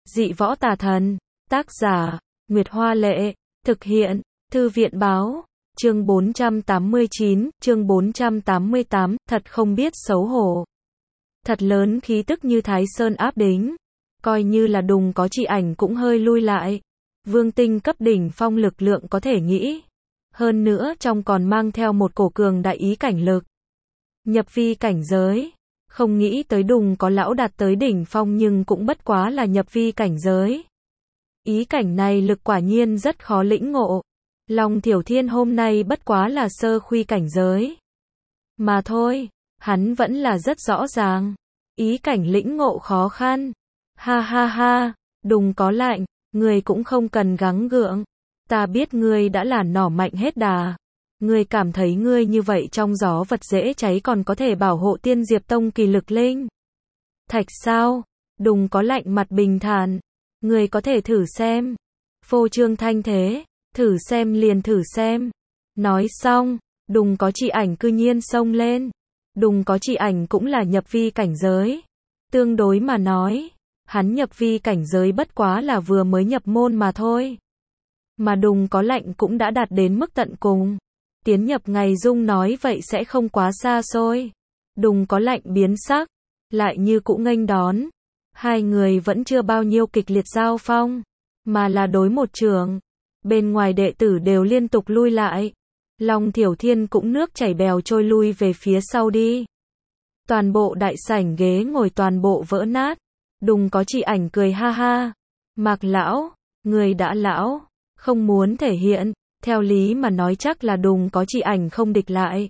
Dị võ tà thần. Tác giả, Nguyệt Hoa Lệ. Thực hiện, Thư viện Báo. Chương 489, chương 488, thật không biết xấu hổ. Thật lớn khí tức như Thái Sơn áp đính. Coi như là Đùng có Chị Ảnh cũng hơi lui lại. Vương tinh cấp đỉnh phong lực lượng có thể nghĩ. Hơn nữa trong còn mang theo một cổ cường đại ý cảnh lực. Nhập vi cảnh giới. Không nghĩ tới Đùng có lão đạt tới đỉnh phong nhưng cũng bất quá là nhập vi cảnh giới. Ý cảnh này lực quả nhiên rất khó lĩnh ngộ. Long Thiểu Thiên hôm nay bất quá là sơ khuy cảnh giới. Mà thôi, hắn vẫn là rất rõ ràng. Ý cảnh lĩnh ngộ khó khăn. Ha ha ha, Đùng có lạnh, người cũng không cần gắng gượng. Ta biết ngươi đã là nỏ mạnh hết đà. Ngươi cảm thấy ngươi như vậy trong gió vật dễ cháy còn có thể bảo hộ Tiên Diệp Tông kỳ lực linh. Thạch sao? Đùng có lạnh mặt bình thản. Ngươi có thể thử xem. Phô trương thanh thế. Thử xem liền thử xem. Nói xong, Đùng có Chị Ảnh cư nhiên xông lên. Đùng có Chị Ảnh cũng là nhập vi cảnh giới. Tương đối mà nói, hắn nhập vi cảnh giới bất quá là vừa mới nhập môn mà thôi. Mà Đùng có lạnh cũng đã đạt đến mức tận cùng. Tiến nhập ngày dung nói vậy sẽ không quá xa xôi. Đùng có lạnh biến sắc, lại như cũ nghênh đón. Hai người vẫn chưa bao nhiêu kịch liệt giao phong, mà là đối một trường. Bên ngoài đệ tử đều liên tục lui lại. Long Thiểu Thiên cũng nước chảy bèo trôi lui về phía sau đi. Toàn bộ đại sảnh ghế ngồi toàn bộ vỡ nát. Đùng có Chị Ảnh cười ha ha. Mạc lão, người đã lão, không muốn thể hiện. Theo lý mà nói chắc là Đùng có Chị Ảnh không địch lại.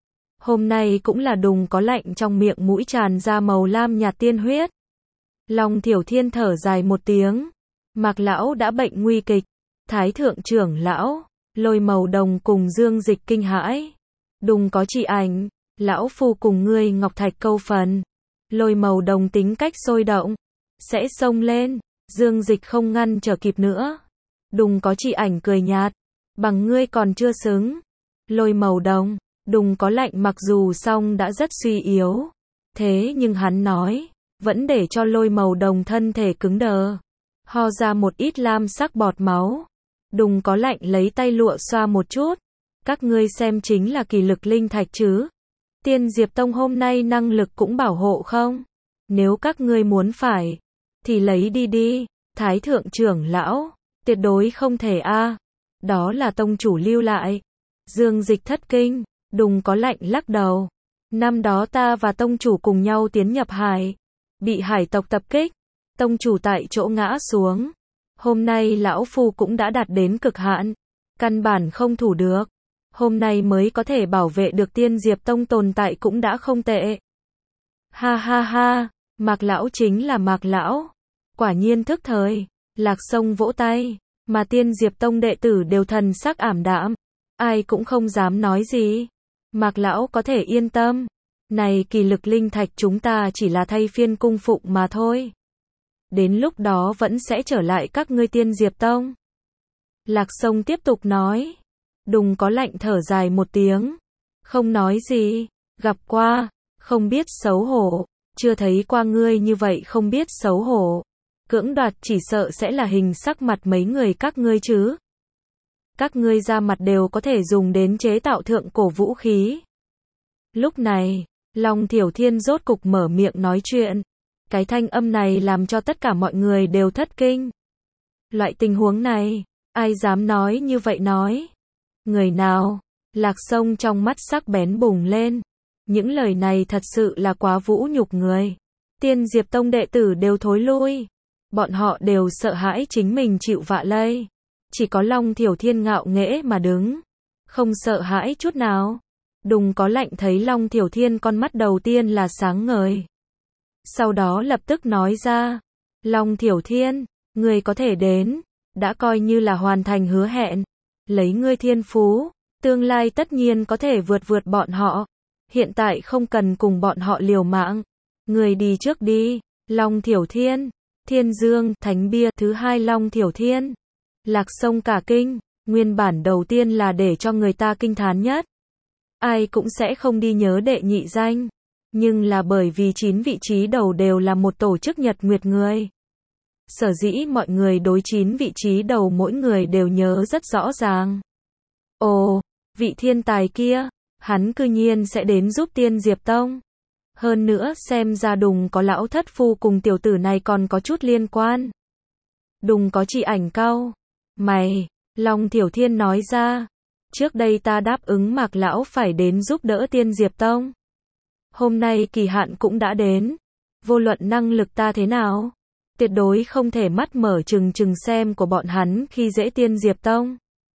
Hôm nay cũng là Đùng có lạnh trong miệng mũi tràn ra màu lam nhạt tiên huyết. Long Thiểu Thiên thở dài một tiếng. Mạc lão đã bệnh nguy kịch. Thái thượng trưởng lão, Lôi Màu Đồng cùng Dương Dịch kinh hãi. Đùng có Chị Ảnh, lão phu cùng ngươi Ngọc Thạch câu phần. Lôi Màu Đồng tính cách sôi động, sẽ xông lên. Dương Dịch không ngăn trở kịp nữa. Đùng có Chị Ảnh cười nhạt. Bằng ngươi còn chưa xứng. Lôi Màu Đồng, Đùng có lạnh mặc dù xong đã rất suy yếu. Thế nhưng hắn nói, vẫn để cho Lôi Màu Đồng thân thể cứng đờ. Ho ra một ít lam sắc bọt máu. Đùng có lạnh lấy tay lụa xoa một chút. Các ngươi xem chính là kỳ lực linh thạch chứ. Tiên Diệp Tông hôm nay năng lực cũng bảo hộ không? Nếu các ngươi muốn phải, thì lấy đi đi. Thái thượng trưởng lão, tuyệt đối không thể a. Đó là tông chủ lưu lại. Dương Dịch thất kinh. Đùng có lạnh lắc đầu. Năm đó ta và tông chủ cùng nhau tiến nhập hải. Bị hải tộc tập kích. Tông chủ tại chỗ ngã xuống. Hôm nay lão phu cũng đã đạt đến cực hạn. Căn bản không thủ được. Hôm nay mới có thể bảo vệ được Tiên Diệp Tông tồn tại cũng đã không tệ. Ha ha ha, Mạc lão chính là Mạc lão. Quả nhiên thức thời. Lạc Sông vỗ tay. Mà Tiên Diệp Tông đệ tử đều thần sắc ảm đạm. Ai cũng không dám nói gì. Mạc lão có thể yên tâm. Này kỳ lực linh thạch chúng ta chỉ là thay phiên cung phụng mà thôi. Đến lúc đó vẫn sẽ trở lại các ngươi Tiên Diệp Tông. Lạc Sông tiếp tục nói. Đùng có lạnh thở dài một tiếng. Không nói gì. Gặp qua. Không biết xấu hổ. Chưa thấy qua ngươi như vậy không biết xấu hổ. Cưỡng đoạt chỉ sợ sẽ là hình sắc mặt mấy người các ngươi chứ. Các ngươi ra mặt đều có thể dùng đến chế tạo thượng cổ vũ khí. Lúc này, Long Thiểu Thiên rốt cục mở miệng nói chuyện. Cái thanh âm này làm cho tất cả mọi người đều thất kinh. Loại tình huống này, ai dám nói như vậy nói? Người nào? Lạc Sông trong mắt sắc bén bùng lên. Những lời này thật sự là quá vũ nhục người. Tiên Diệp Tông đệ tử đều thối lui. Bọn họ đều sợ hãi chính mình chịu vạ lây. Chỉ có Long Thiểu Thiên ngạo nghễ mà đứng. Không sợ hãi chút nào. Đùng có lạnh thấy Long Thiểu Thiên con mắt đầu tiên là sáng ngời. Sau đó lập tức nói ra. Long Thiểu Thiên, ngươi có thể đến. Đã coi như là hoàn thành hứa hẹn. Lấy ngươi thiên phú. Tương lai tất nhiên có thể vượt bọn họ. Hiện tại không cần cùng bọn họ liều mạng. Ngươi đi trước đi. Long Thiểu Thiên. Thiên Dương, Thánh Bia, thứ hai Long Thiểu Thiên. Lạc Sông cả kinh, nguyên bản đầu tiên là để cho người ta kinh thán nhất. Ai cũng sẽ không đi nhớ đệ nhị danh. Nhưng là bởi vì 9 vị trí đầu đều là một tổ chức nhật nguyệt người. sở dĩ mọi người đối 9 vị trí đầu mỗi người đều nhớ rất rõ ràng. Ồ, vị thiên tài kia, hắn cư nhiên sẽ đến giúp Tiên Diệp Tông. Hơn nữa xem ra Đùng có lão thất phu cùng tiểu tử này còn có chút liên quan. Đùng có chỉ ảnh cau mày, Long Thiểu Thiên nói ra. Trước đây ta đáp ứng Mạc lão phải đến giúp đỡ Tiên Diệp Tông. Hôm nay kỳ hạn cũng đã đến. Vô luận năng lực ta thế nào, tuyệt đối không thể mắt mở trừng trừng xem của bọn hắn khi dễ Tiên Diệp Tông.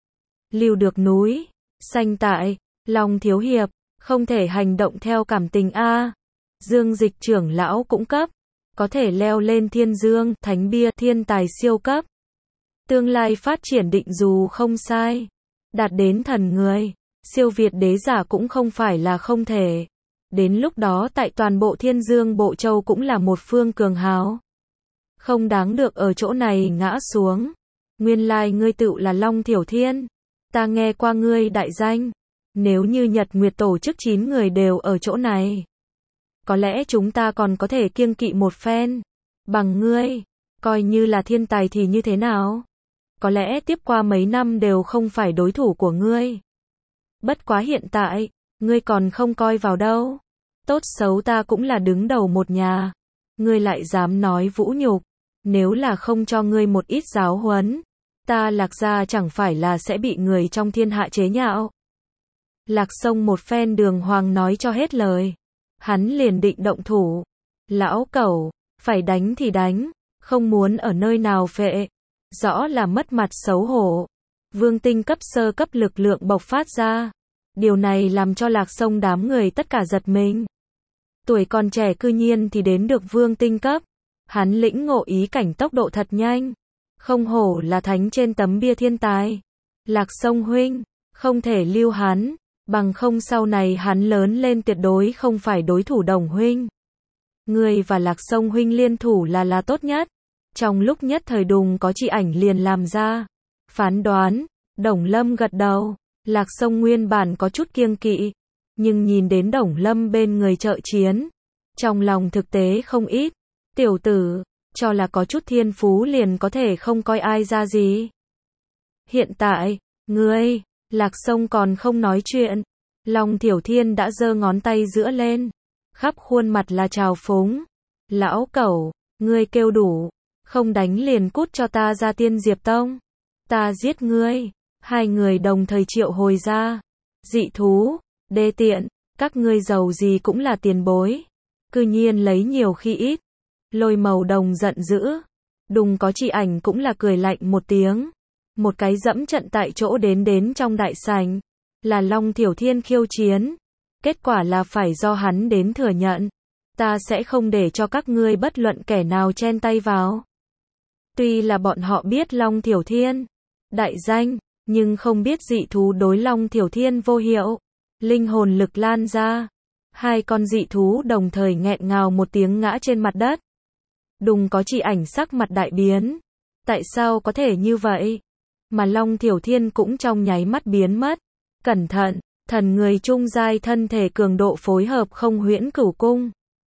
Lưu được núi xanh tại, Long thiếu hiệp, không thể hành động theo cảm tình a. Dương Dịch trưởng lão cũng cấp, có thể leo lên Thiên Dương, Thánh bia, thiên tài siêu cấp. Tương lai phát triển định dù không sai, đạt đến thần người, siêu việt đế giả cũng không phải là không thể. Đến lúc đó tại toàn bộ Thiên Dương Bộ Châu cũng là một phương cường hào. Không đáng được ở chỗ này ngã xuống. Nguyên lai ngươi tựu là Long Thiểu Thiên. Ta nghe qua ngươi đại danh. Nếu như Nhật Nguyệt tổ chức 9 người đều ở chỗ này, có lẽ chúng ta còn có thể kiêng kỵ một phen. Bằng ngươi, coi như là thiên tài thì như thế nào? Có lẽ tiếp qua mấy năm đều không phải đối thủ của ngươi. Bất quá hiện tại, ngươi còn không coi vào đâu. Tốt xấu ta cũng là đứng đầu một nhà. Ngươi lại dám nói vũ nhục. Nếu là không cho ngươi một ít giáo huấn, ta Lạc gia chẳng phải là sẽ bị người trong thiên hạ chế nhạo. Lạc Sông một phen đường hoàng nói cho hết lời. Hắn liền định động thủ. Lão cẩu, phải đánh thì đánh, không muốn ở nơi nào phệ. Rõ là mất mặt xấu hổ. Vương tinh cấp sơ cấp lực lượng bộc phát ra. Điều này làm cho Lạc Sông đám người tất cả giật mình. Tuổi còn trẻ cư nhiên thì đến được vương tinh cấp. Hắn lĩnh ngộ ý cảnh tốc độ thật nhanh. Không hổ là thánh trên tấm bia thiên tài. Lạc Sông huynh, không thể lưu hắn. Bằng không sau này hắn lớn lên tuyệt đối không phải đối thủ Đồng huynh. Người và Lạc Sông huynh liên thủ là tốt nhất. Trong lúc nhất thời Đùng có chỉ ảnh liền làm ra phán đoán. Đồng Lâm gật đầu. Lạc Sông nguyên bản có chút kiêng kỵ, nhưng nhìn đến Đồng Lâm bên người trợ chiến, trong lòng thực tế không ít. Tiểu tử, cho là có chút thiên phú liền có thể không coi ai ra gì. Hiện tại, ngươi, Lạc Sông còn không nói chuyện. Long Thiểu Thiên đã giơ ngón tay giữa lên, khắp khuôn mặt là trào phúng. Lão cẩu, ngươi kêu đủ, không đánh liền cút cho ta ra Tiên Diệp Tông. Ta giết ngươi. Hai người đồng thời triệu hồi ra. Dị thú, đê tiện, các ngươi giàu gì cũng là tiền bối. Cư nhiên lấy nhiều khi ít. Lôi Màu Đồng giận dữ. Đùng có chỉ ảnh cũng là cười lạnh một tiếng. Một cái dẫm trận tại chỗ đến trong đại sảnh. Là Long Thiểu Thiên khiêu chiến. Kết quả là phải do hắn đến thừa nhận. Ta sẽ không để cho các ngươi bất luận kẻ nào chen tay vào. Tuy là bọn họ biết Long Thiểu Thiên đại danh, nhưng không biết dị thú đối Long Thiểu Thiên vô hiệu. Linh hồn lực lan ra. Hai con dị thú đồng thời nghẹn ngào một tiếng ngã trên mặt đất. Đùng có chỉ ảnh sắc mặt đại biến. Tại sao có thể như vậy? Mà Long Thiểu Thiên cũng trong nháy mắt biến mất. Cẩn thận, thần người trung giai thân thể cường độ phối hợp không huyễn cửu cung.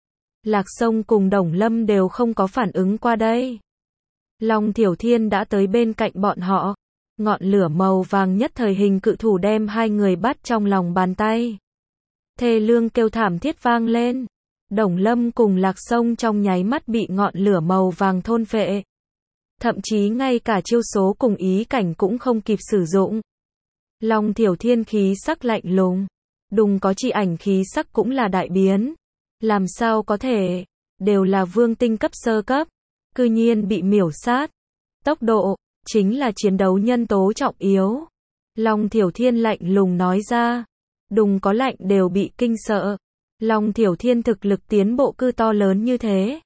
Lạc Sông cùng Đồng Lâm đều không có phản ứng qua đây. Long Thiểu Thiên đã tới bên cạnh bọn họ. Ngọn lửa màu vàng nhất thời hình cự thủ đem hai người bắt trong lòng bàn tay. Thê lương kêu thảm thiết vang lên. Đồng Lâm cùng Lạc Sông trong nháy mắt bị ngọn lửa màu vàng thôn phệ. Thậm chí ngay cả chiêu số cùng ý cảnh cũng không kịp sử dụng. Long Thiểu Thiên khí sắc lạnh lùng. Đùng có chỉ ảnh khí sắc cũng là đại biến. Làm sao có thể, đều là vương tinh cấp sơ cấp, cư nhiên bị miểu sát. Tốc độ chính là chiến đấu nhân tố trọng yếu. Long Thiểu Thiên lạnh lùng nói ra. Đùng có lạnh đều bị kinh sợ. Long Thiểu Thiên thực lực tiến bộ cư to lớn như thế.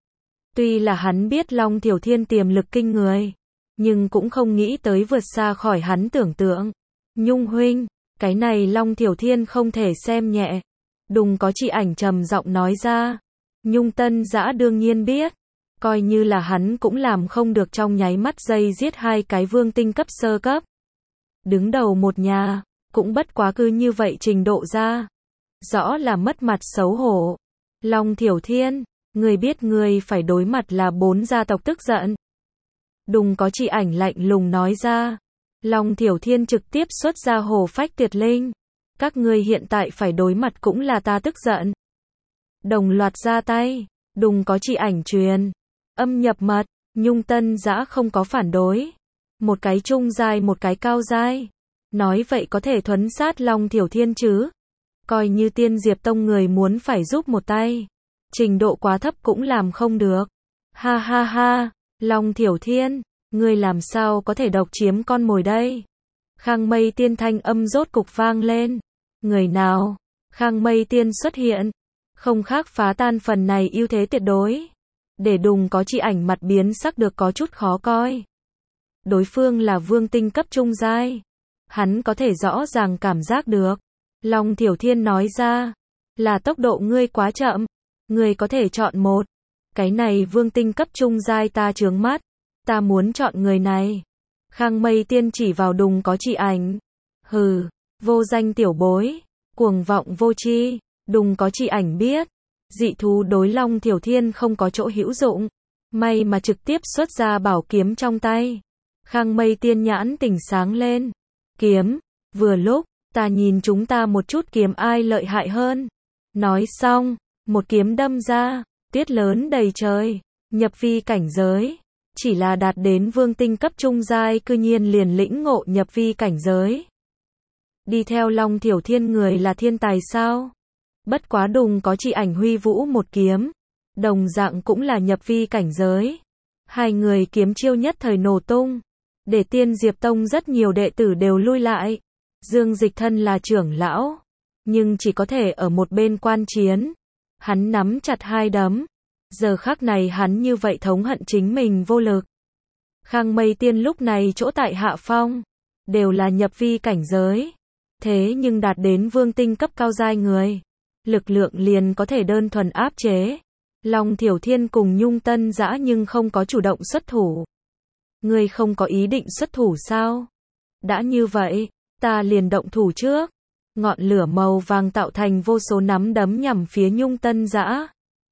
Tuy là hắn biết Long Thiểu Thiên tiềm lực kinh người, nhưng cũng không nghĩ tới vượt xa khỏi hắn tưởng tượng. Nhung huynh, cái này Long Thiểu Thiên không thể xem nhẹ. Đùng có chỉ ảnh trầm giọng nói ra. Nhung Tân Dã đương nhiên biết. Coi như là hắn cũng làm không được trong nháy mắt giây giết hai cái vương tinh cấp sơ cấp. Đứng đầu một nhà, cũng bất quá cư như vậy trình độ ra. Rõ là mất mặt xấu hổ. Long Thiểu Thiên, người biết người phải đối mặt là 4 gia tộc tức giận. Đùng có chỉ ảnh lạnh lùng nói ra. Long Thiểu Thiên trực tiếp xuất ra Hồ Phách Tuyệt Linh. Các ngươi hiện tại phải đối mặt cũng là ta tức giận. Đồng loạt ra tay. Đùng có chỉ ảnh truyền âm nhập mật. Nhung Tân Dã không có phản đối. Một cái trung giai một cái cao giai. Nói vậy có thể thuấn sát Long Thiểu Thiên chứ. Coi như Tiên Diệp Tông người muốn phải giúp một tay. Trình độ quá thấp cũng làm không được. Ha ha ha, Long Thiểu Thiên, ngươi làm sao có thể độc chiếm con mồi đây? Khang Mây Tiên thanh âm rốt cục vang lên. Người nào? Khang Mây Tiên xuất hiện. Không khác phá tan phần này ưu thế tuyệt đối. Để Đùng có chỉ ảnh mặt biến sắc được có chút khó coi. Đối phương là vương tinh cấp trung giai. Hắn có thể rõ ràng cảm giác được. Long Thiểu Thiên nói ra. Là tốc độ ngươi quá chậm. Ngươi có thể chọn một. Cái này vương tinh cấp trung giai ta chướng mắt. Ta muốn chọn người này. Khang Mây Tiên chỉ vào Đùng có chỉ ảnh. Hừ, vô danh tiểu bối. Cuồng vọng vô tri. Đùng có chỉ ảnh biết. Dị thú đối Long Thiểu Thiên không có chỗ hữu dụng. May mà trực tiếp xuất ra bảo kiếm trong tay. Khang Mây Tiên nhãn tỉnh sáng lên. Kiếm. Vừa lúc, ta nhìn chúng ta một chút kiếm ai lợi hại hơn. Nói xong, một kiếm đâm ra. Tuyết lớn đầy trời. Nhập vi cảnh giới. Chỉ là đạt đến vương tinh cấp trung giai cư nhiên liền lĩnh ngộ nhập vi cảnh giới. Đi theo Long Thiểu Thiên người là thiên tài sao? Bất quá Đùng có chỉ ảnh huy vũ một kiếm. Đồng dạng cũng là nhập vi cảnh giới. Hai người kiếm chiêu nhất thời nổ tung. Để Tiên Diệp Tông rất nhiều đệ tử đều lui lại. Dương Dịch Thân là trưởng lão. Nhưng chỉ có thể ở một bên quan chiến. Hắn nắm chặt hai đấm. Giờ khắc này hắn như vậy thống hận chính mình vô lực. Khang Mây Tiên lúc này chỗ tại hạ phong. Đều là nhập vi cảnh giới. Thế nhưng đạt đến vương tinh cấp cao giai người. Lực lượng liền có thể đơn thuần áp chế. Long Thiểu Thiên cùng Nhung Tân Dã nhưng không có chủ động xuất thủ. Ngươi không có ý định xuất thủ sao? Đã như vậy, ta liền động thủ trước. Ngọn lửa màu vàng tạo thành vô số nắm đấm nhằm phía Nhung Tân Dã.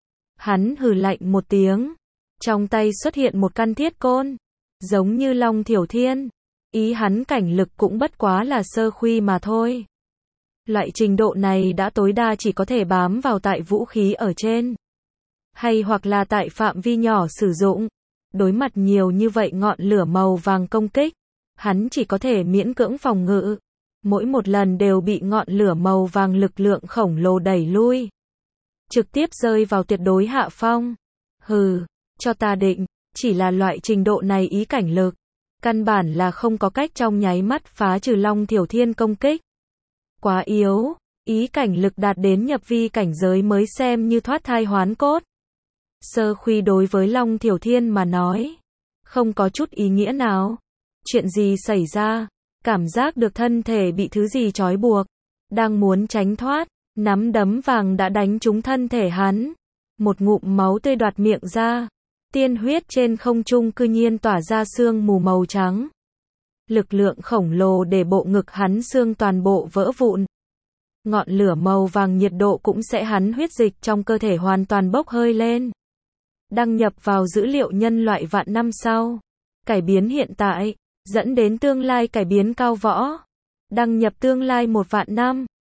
Hắn hừ lạnh một tiếng. Trong tay xuất hiện một căn thiết côn. Giống như Long Thiểu Thiên. Ý hắn cảnh lực cũng bất quá là sơ khuy mà thôi. Loại trình độ này đã tối đa chỉ có thể bám vào tại vũ khí ở trên. Hay hoặc là tại phạm vi nhỏ sử dụng. Đối mặt nhiều như vậy ngọn lửa màu vàng công kích. Hắn chỉ có thể miễn cưỡng phòng ngự. Mỗi một lần đều bị ngọn lửa màu vàng lực lượng khổng lồ đẩy lui. Trực tiếp rơi vào tuyệt đối hạ phong. Hừ, cho ta định, chỉ là loại trình độ này ý cảnh lực. Căn bản là không có cách trong nháy mắt phá trừ Long Thiểu Thiên công kích. Quá yếu, ý cảnh lực đạt đến nhập vi cảnh giới mới xem như thoát thai hoán cốt. Sơ khuy đối với Long Thiểu Thiên mà nói. Không có chút ý nghĩa nào. Chuyện gì xảy ra? Cảm giác được thân thể bị thứ gì trói buộc. Đang muốn tránh thoát. Nắm đấm vàng đã đánh trúng thân thể hắn. Một ngụm máu tươi đoạt miệng ra. Tiên huyết trên không trung cư nhiên tỏa ra sương mù màu trắng. Lực lượng khổng lồ để bộ ngực hắn xương toàn bộ vỡ vụn. Ngọn lửa màu vàng nhiệt độ cũng sẽ hắn huyết dịch trong cơ thể hoàn toàn bốc hơi lên. Đăng nhập vào dữ liệu nhân loại vạn năm sau. Cải biến hiện tại, dẫn đến tương lai cải biến cao võ. Đăng nhập tương lai 1 vạn năm.